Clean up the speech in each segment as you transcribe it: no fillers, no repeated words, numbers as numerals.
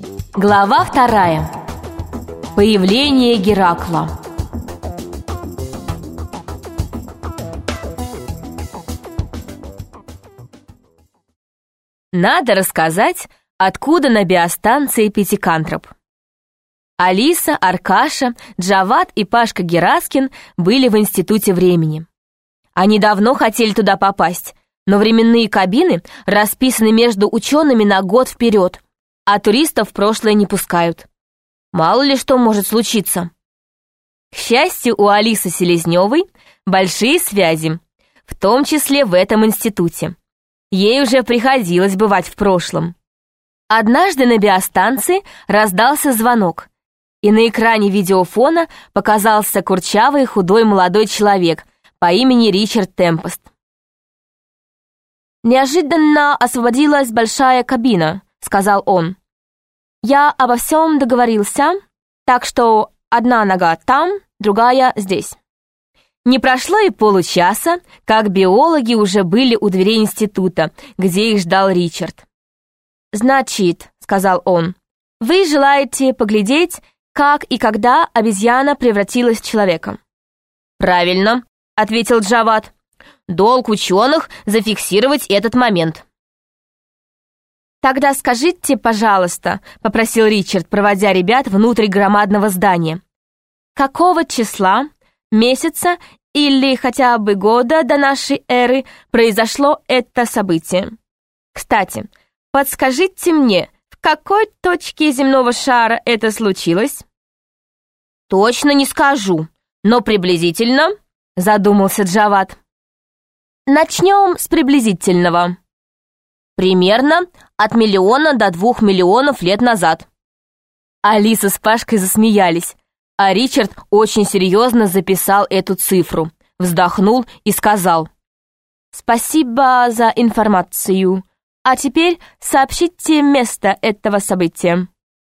Глава 2. Появление Геракла. Надо рассказать, откуда на биостанции Пятикантроп. Алиса, Аркаша, Джавад и Пашка Гераскин были в Институте времени. Они давно хотели туда попасть, но временные кабины расписаны между учеными на год вперед, а туристов в прошлое не пускают. Мало ли что может случиться. К счастью, у Алисы Селезневой большие связи, в том числе в этом институте. Ей уже приходилось бывать в прошлом. Однажды на биостанции раздался звонок, и на экране видеофона показался курчавый худой молодой человек по имени Ричард Темпест. «Неожиданно освободилась большая кабина», — сказал он. «Я обо всем договорился, так что одна нога там, другая здесь». Не прошло и получаса, как биологи уже были у дверей института, где их ждал Ричард. «Значит», — сказал он, — «вы желаете поглядеть, как и когда обезьяна превратилась в человека?» «Правильно», — ответил Джавад. «Долг ученых — зафиксировать этот момент». «Тогда скажите, пожалуйста», — попросил Ричард, проводя ребят внутрь громадного здания, «какого числа, месяца или хотя бы года до нашей эры произошло это событие? Кстати, подскажите мне, в какой точке земного шара это случилось?» «Точно не скажу, но приблизительно», — задумался Джавад. «Начнем с приблизительного. Примерно от 1 миллиона до 2 миллионов лет назад». Алиса с Пашкой засмеялись, а Ричард очень серьезно записал эту цифру, вздохнул и сказал: «Спасибо за информацию. А теперь сообщите место этого события».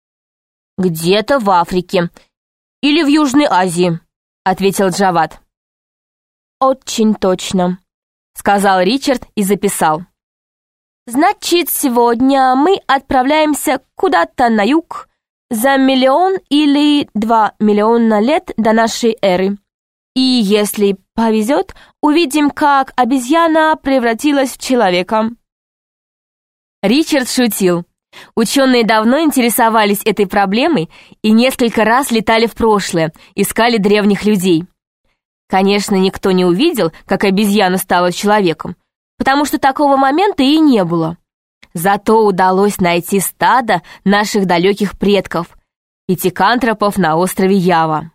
«Где-то в Африке или в Южной Азии», — ответил Джавад. «Очень точно», — сказал Ричард и записал. «Значит, сегодня мы отправляемся куда-то на юг за 1 миллион или 2 миллиона лет до нашей эры. И если повезет, увидим, как обезьяна превратилась в человека». Ричард шутил. Ученые давно интересовались этой проблемой и несколько раз летали в прошлое, искали древних людей. Конечно, никто не увидел, как обезьяна стала человеком, потому что такого момента и не было. Зато удалось найти стадо наших далеких предков, пятикантропов на острове Ява.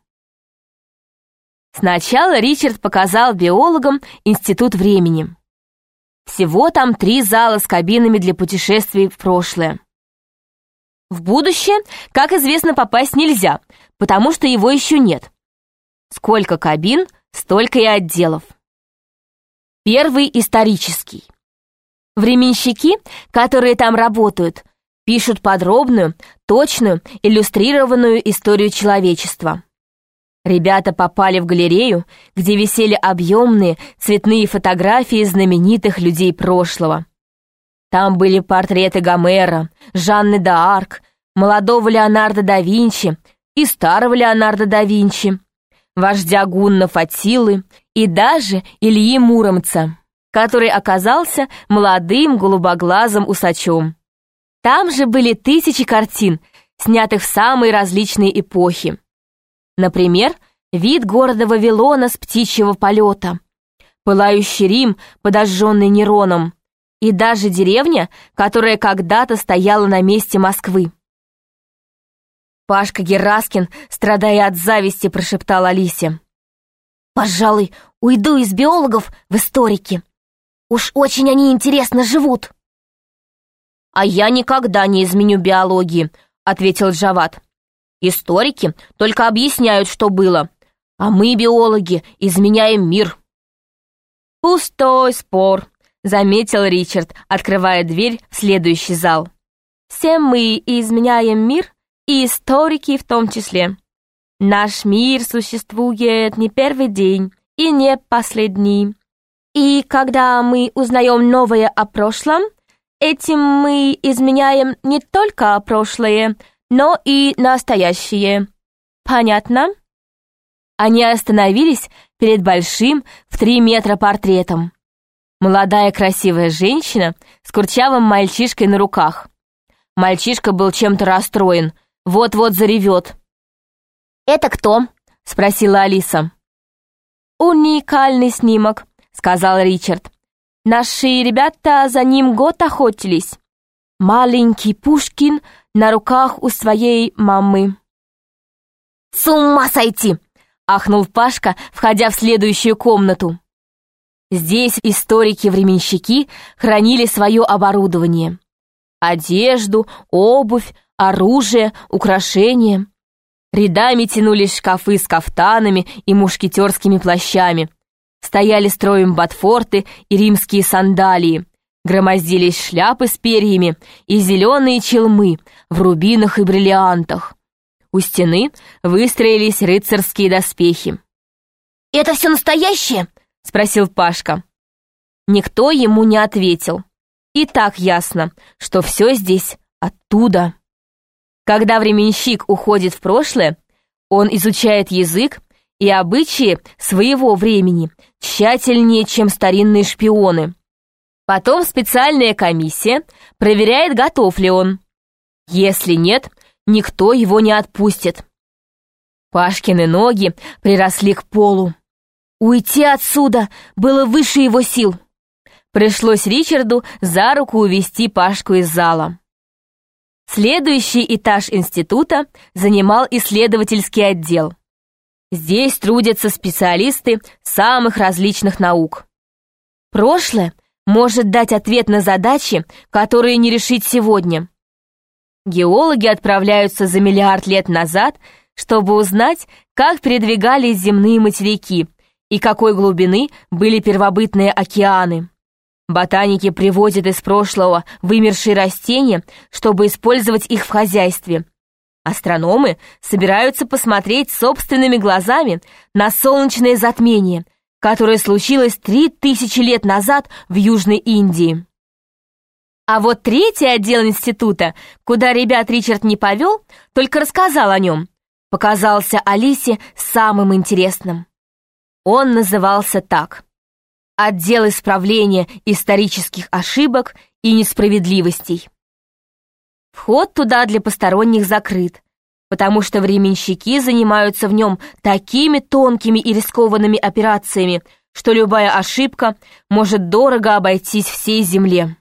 Сначала Ричард показал биологам Институт времени. Всего там 3 зала с кабинами для путешествий в прошлое. В будущее, как известно, попасть нельзя, потому что его еще нет. Сколько кабин, столько и отделов. Первый исторический. Временщики, которые там работают, пишут подробную, точную, иллюстрированную историю человечества. Ребята попали в галерею, где висели объемные цветные фотографии знаменитых людей прошлого. Там были портреты Гомера, Жанны д'Арк, молодого Леонардо да Винчи и старого Леонардо да Винчи, вождя гуннов Аттилы и даже Ильи Муромца, который оказался молодым голубоглазым усачом. Там же были тысячи картин, снятых в самые различные эпохи. Например, вид города Вавилона с птичьего полета, пылающий Рим, подожженный Нероном, и даже деревня, которая когда-то стояла на месте Москвы. Пашка Гераскин, страдая от зависти, прошептал Алисе: «Пожалуй, уйду из биологов в историки. Уж очень они интересно живут». «А я никогда не изменю биологии», — ответил Джавад. «Историки только объясняют, что было, а мы, биологи, изменяем мир». «Пустой спор», — заметил Ричард, открывая дверь в следующий зал. «Все мы изменяем мир, и историки в том числе. Наш мир существует не первый день и не последний. И когда мы узнаем новое о прошлом, этим мы изменяем не только прошлое, но и настоящие. Понятно?» Они остановились перед большим в 3 метра портретом. Молодая красивая женщина с курчавым мальчишкой на руках. Мальчишка был чем-то расстроен, вот-вот заревет. «Это кто?» — спросила Алиса. «Уникальный снимок», — сказал Ричард. «Наши ребята за ним год охотились. Маленький Пушкин на руках у своей мамы». «С ума сойти!» — ахнул Пашка, входя в следующую комнату. Здесь историки-временщики хранили свое оборудование. Одежду, обувь, оружие, украшения. Рядами тянулись шкафы с кафтанами и мушкетерскими плащами. Стояли строем ботфорты и римские сандалии. Громоздились шляпы с перьями и зеленые челмы в рубинах и бриллиантах. У стены выстроились рыцарские доспехи. «Это все настоящее?» — спросил Пашка. Никто ему не ответил. И так ясно, что все здесь оттуда. Когда временщик уходит в прошлое, он изучает язык и обычаи своего времени тщательнее, чем старинные шпионы. Потом специальная комиссия проверяет, готов ли он. Если нет, никто его не отпустит. Пашкины ноги приросли к полу. Уйти отсюда было выше его сил. Пришлось Ричарду за руку увести Пашку из зала. Следующий этаж института занимал исследовательский отдел. Здесь трудятся специалисты самых различных наук. Прошлое может дать ответ на задачи, которые не решить сегодня. Геологи отправляются за миллиард лет назад, чтобы узнать, как передвигались земные материки и какой глубины были первобытные океаны. Ботаники привозят из прошлого вымершие растения, чтобы использовать их в хозяйстве. Астрономы собираются посмотреть собственными глазами на солнечное затмение, которое случилось 3000 лет назад в Южной Индии. А вот третий отдел института, куда ребят Ричард не повел, только рассказал о нем, показался Алисе самым интересным. Он назывался так: «Отдел исправления исторических ошибок и несправедливостей». Вход туда для посторонних закрыт, потому что временщики занимаются в нем такими тонкими и рискованными операциями, что любая ошибка может дорого обойтись всей земле.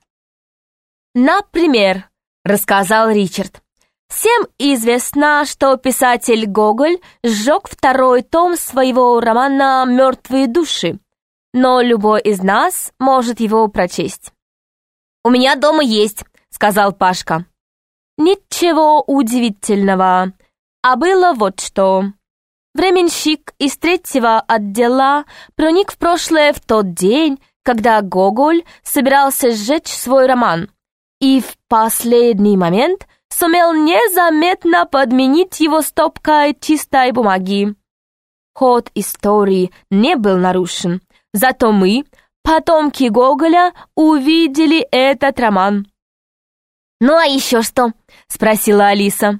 «Например, — рассказал Ричард, — всем известно, что писатель Гоголь сжег 2-й том своего романа «Мертвые души», но любой из нас может его прочесть. «У меня дома есть», — сказал Пашка. Ничего удивительного, а было вот что. Временщик из 3-го отдела проник в прошлое в тот день, когда Гоголь собирался сжечь свой роман, и в последний момент сумел незаметно подменить его стопкой чистой бумаги. Ход истории не был нарушен, зато мы, потомки Гоголя, увидели этот роман. «Ну а еще что?» — спросила Алиса.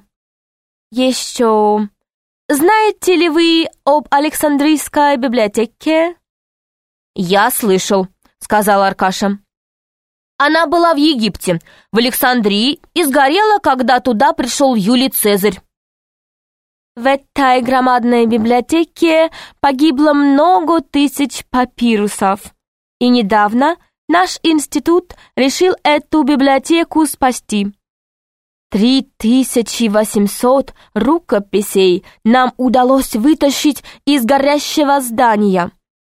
«Еще... Знаете ли вы об Александрийской библиотеке?» «Я слышал», — сказал Аркаша. «Она была в Египте, в Александрии, и сгорела, когда туда пришел Юлий Цезарь». «В этой громадной библиотеке погибло много тысяч папирусов, и недавно наш институт решил эту библиотеку спасти. 3800 рукописей нам удалось вытащить из горящего здания.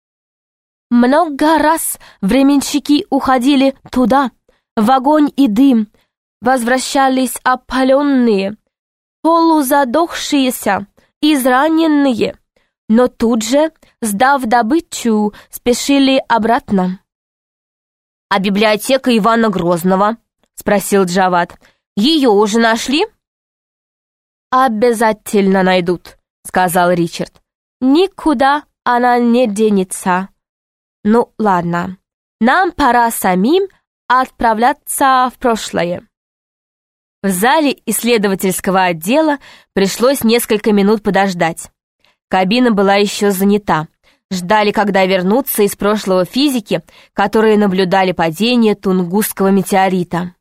Много раз временщики уходили туда, в огонь и дым, возвращались опаленные, полузадохшиеся, израненные, но тут же, сдав добычу, спешили обратно». «А библиотека Ивана Грозного?» — спросил Джавад. «Ее уже нашли?» «Обязательно найдут», — сказал Ричард. «Никуда она не денется. Ну, ладно, нам пора самим отправляться в прошлое». В зале исследовательского отдела пришлось несколько минут подождать. Кабина была еще занята. Ждали, когда вернутся из прошлого физики, которые наблюдали падение Тунгусского метеорита.